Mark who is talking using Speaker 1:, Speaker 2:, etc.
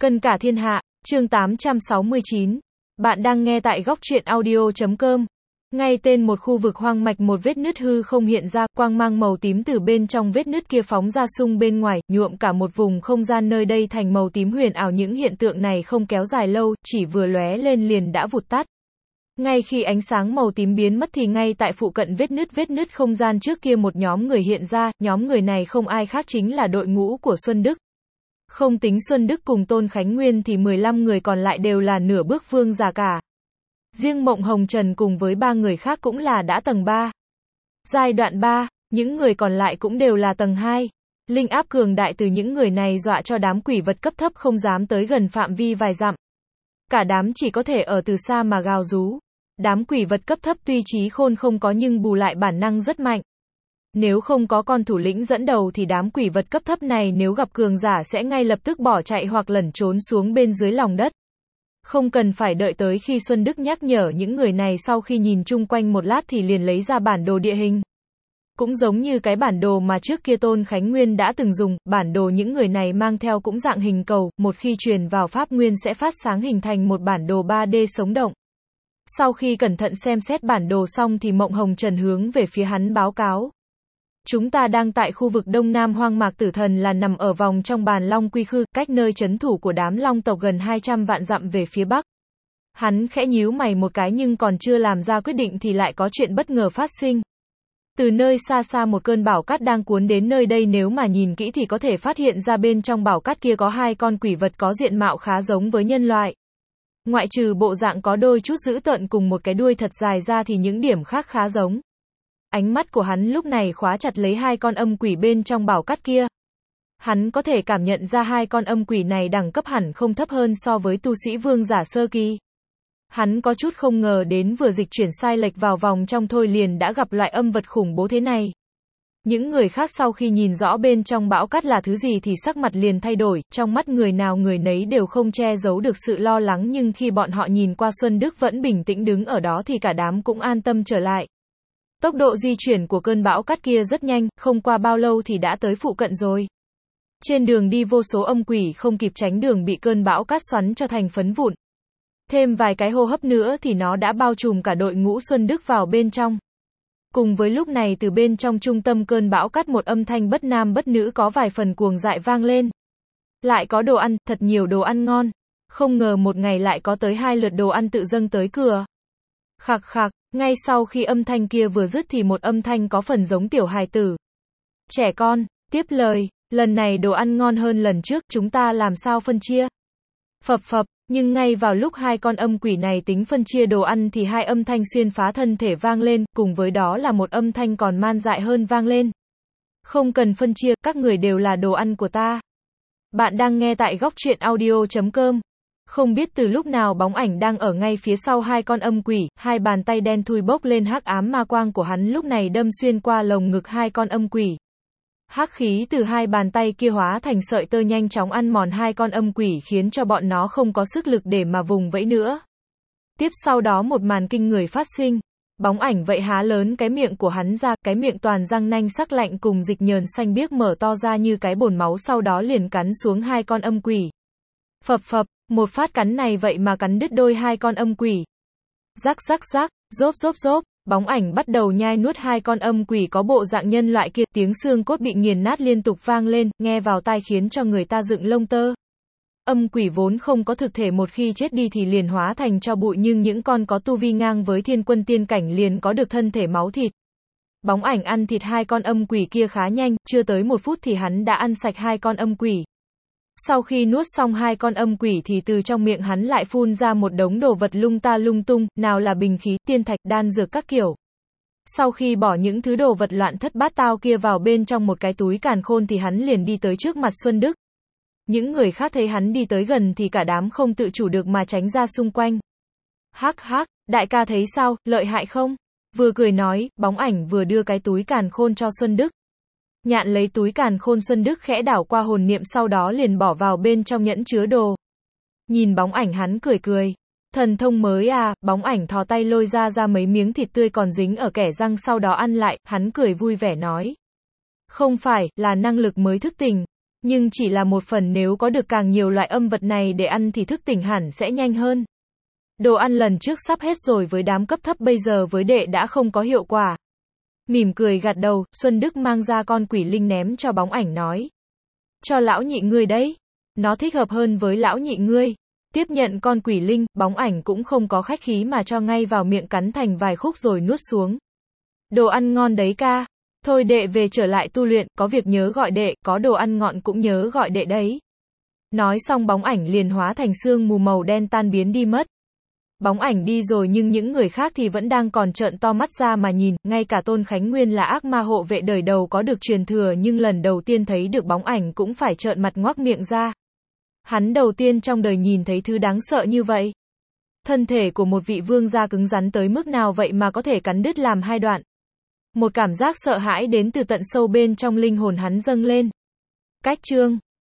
Speaker 1: Cân cả thiên hạ, chương 869. Bạn đang nghe tại góc truyện audio.com. Ngay tên một khu vực hoang mạch, một vết nứt hư không hiện ra, quang mang màu tím từ bên trong vết nứt kia phóng ra xung bên ngoài, nhuộm cả một vùng không gian nơi đây thành màu tím huyền ảo. Những hiện tượng này không kéo dài lâu, chỉ vừa lóe lên liền đã vụt tắt. Ngay khi ánh sáng màu tím biến mất thì ngay tại phụ cận vết nứt không gian trước kia một nhóm người hiện ra, nhóm người này không ai khác chính là đội ngũ của Xuân Đức. Không tính Xuân Đức cùng Tôn Khánh Nguyên thì 15 người còn lại đều là nửa bước vương giả cả. Riêng Mộng Hồng Trần cùng với 3 người khác cũng là đã tầng 3. Giai đoạn 3, những người còn lại cũng đều là tầng 2. Linh áp cường đại từ những người này dọa cho đám quỷ vật cấp thấp không dám tới gần phạm vi vài dặm. Cả đám chỉ có thể ở từ xa mà gào rú. Đám quỷ vật cấp thấp tuy trí khôn không có nhưng bù lại bản năng rất mạnh. Nếu không có con thủ lĩnh dẫn đầu thì đám quỷ vật cấp thấp này nếu gặp cường giả sẽ ngay lập tức bỏ chạy hoặc lẩn trốn xuống bên dưới lòng đất. Không cần phải đợi tới khi Xuân Đức nhắc nhở những người này, sau khi nhìn chung quanh một lát thì liền lấy ra bản đồ địa hình. Cũng giống như cái bản đồ mà trước kia Tôn Khánh Nguyên đã từng dùng, bản đồ những người này mang theo cũng dạng hình cầu, một khi truyền vào pháp nguyên sẽ phát sáng hình thành một bản đồ 3D sống động. Sau khi cẩn thận xem xét bản đồ xong thì Mộng Hồng Trần hướng về phía hắn báo cáo. Chúng ta đang tại khu vực Đông Nam hoang mạc Tử Thần, là nằm ở vòng trong Bàn Long Quy Khư, cách nơi trấn thủ của đám long tộc gần 200 vạn dặm về phía bắc. Hắn khẽ nhíu mày một cái nhưng còn chưa làm ra quyết định thì lại có chuyện bất ngờ phát sinh. Từ nơi xa xa một cơn bão cát đang cuốn đến nơi đây, nếu mà nhìn kỹ thì có thể phát hiện ra bên trong bão cát kia có 2 con quỷ vật có diện mạo khá giống với nhân loại. Ngoại trừ bộ dạng có đôi chút dữ tợn cùng một cái đuôi thật dài ra thì những điểm khác khá giống. Ánh mắt của hắn lúc này khóa chặt lấy 2 con âm quỷ bên trong bão cát kia. Hắn có thể cảm nhận ra 2 con âm quỷ này đẳng cấp hẳn không thấp hơn so với tu sĩ vương giả sơ kỳ. Hắn có chút không ngờ đến vừa dịch chuyển sai lệch vào vòng trong thôi liền đã gặp loại âm vật khủng bố thế này. Những người khác sau khi nhìn rõ bên trong bão cát là thứ gì thì sắc mặt liền thay đổi, trong mắt người nào người nấy đều không che giấu được sự lo lắng, nhưng khi bọn họ nhìn qua Xuân Đức vẫn bình tĩnh đứng ở đó thì cả đám cũng an tâm trở lại. Tốc độ di chuyển của cơn bão cát kia rất nhanh, không qua bao lâu thì đã tới phụ cận rồi. Trên đường đi vô số âm quỷ không kịp tránh đường bị cơn bão cát xoắn cho thành phấn vụn. Thêm vài cái hô hấp nữa thì nó đã bao trùm cả đội ngũ Xuân Đức vào bên trong. Cùng với lúc này từ bên trong trung tâm cơn bão cát một âm thanh bất nam bất nữ có vài phần cuồng dại vang lên. Lại có đồ ăn, thật nhiều đồ ăn ngon. Không ngờ một ngày lại có tới 2 lượt đồ ăn tự dâng tới cửa. Khạc khạc, ngay sau khi âm thanh kia vừa dứt thì một âm thanh có phần giống tiểu hài tử. Trẻ con, tiếp lời, lần này đồ ăn ngon hơn lần trước, chúng ta làm sao phân chia? Phập phập, nhưng ngay vào lúc 2 con âm quỷ này tính phân chia đồ ăn thì 2 âm thanh xuyên phá thân thể vang lên, cùng với đó là một âm thanh còn man dại hơn vang lên. Không cần phân chia, các người đều là đồ ăn của ta. Bạn đang nghe tại góc truyện audio.com. Không biết từ lúc nào bóng ảnh đang ở ngay phía sau 2 con âm quỷ, 2 bàn tay đen thui bốc lên hắc ám ma quang của hắn lúc này đâm xuyên qua lồng ngực 2 con âm quỷ. Hắc khí từ 2 bàn tay kia hóa thành sợi tơ nhanh chóng ăn mòn 2 con âm quỷ khiến cho bọn nó không có sức lực để mà vùng vẫy nữa. Tiếp sau đó một màn kinh người phát sinh. Bóng ảnh vậy há lớn cái miệng của hắn ra, cái miệng toàn răng nanh sắc lạnh cùng dịch nhờn xanh biếc mở to ra như cái bồn máu, sau đó liền cắn xuống 2 con âm quỷ. Phập phập, một phát cắn này vậy mà cắn đứt đôi 2 con âm quỷ. Rắc rắc rắc, rốp rốp rốp, bóng ảnh bắt đầu nhai nuốt 2 con âm quỷ có bộ dạng nhân loại kia, tiếng xương cốt bị nghiền nát liên tục vang lên, nghe vào tai khiến cho người ta dựng lông tơ. Âm quỷ vốn không có thực thể, một khi chết đi thì liền hóa thành tro bụi, nhưng những con có tu vi ngang với thiên quân tiên cảnh liền có được thân thể máu thịt. Bóng ảnh ăn thịt 2 con âm quỷ kia khá nhanh, chưa tới 1 phút thì hắn đã ăn sạch 2 con âm quỷ. Sau khi nuốt xong 2 con âm quỷ thì từ trong miệng hắn lại phun ra một đống đồ vật lung ta lung tung, nào là bình khí, tiên thạch, đan dược các kiểu. Sau khi bỏ những thứ đồ vật loạn thất bát tao kia vào bên trong một cái túi càn khôn thì hắn liền đi tới trước mặt Xuân Đức. Những người khác thấy hắn đi tới gần thì cả đám không tự chủ được mà tránh ra xung quanh. Hắc hắc, đại ca thấy sao, lợi hại không? Vừa cười nói, bóng ảnh vừa đưa cái túi càn khôn cho Xuân Đức. Nhạn lấy túi càn khôn, Xuân Đức khẽ đảo qua hồn niệm sau đó liền bỏ vào bên trong nhẫn chứa đồ. Nhìn bóng ảnh hắn cười cười. Thần thông mới à, bóng ảnh thò tay lôi ra mấy miếng thịt tươi còn dính ở kẽ răng sau đó ăn lại, hắn cười vui vẻ nói. Không phải, là năng lực mới thức tỉnh. Nhưng chỉ là một phần, nếu có được càng nhiều loại âm vật này để ăn thì thức tỉnh hẳn sẽ nhanh hơn. Đồ ăn lần trước sắp hết rồi, với đám cấp thấp bây giờ với đệ đã không có hiệu quả. Mỉm cười gật đầu, Xuân Đức mang ra con quỷ linh ném cho Bóng Ảnh nói. Cho lão nhị ngươi đấy. Nó thích hợp hơn với lão nhị ngươi. Tiếp nhận con quỷ linh, Bóng Ảnh cũng không có khách khí mà cho ngay vào miệng, cắn thành vài khúc rồi nuốt xuống. Đồ ăn ngon đấy ca. Thôi đệ về trở lại tu luyện, có việc nhớ gọi đệ, có đồ ăn ngon cũng nhớ gọi đệ đấy. Nói xong Bóng Ảnh liền hóa thành sương mù màu đen tan biến đi mất. Bóng Ảnh đi rồi nhưng những người khác thì vẫn đang còn trợn to mắt ra mà nhìn, ngay cả Tôn Khánh Nguyên là ác ma hộ vệ đời đầu có được truyền thừa nhưng lần đầu tiên thấy được Bóng Ảnh cũng phải trợn mặt ngoác miệng ra. Hắn đầu tiên trong đời nhìn thấy thứ đáng sợ như vậy. Thân thể của một vị vương gia cứng rắn tới mức nào vậy mà có thể cắn đứt làm hai đoạn. Một cảm giác sợ hãi đến từ tận sâu bên trong linh hồn hắn dâng lên. Cách chương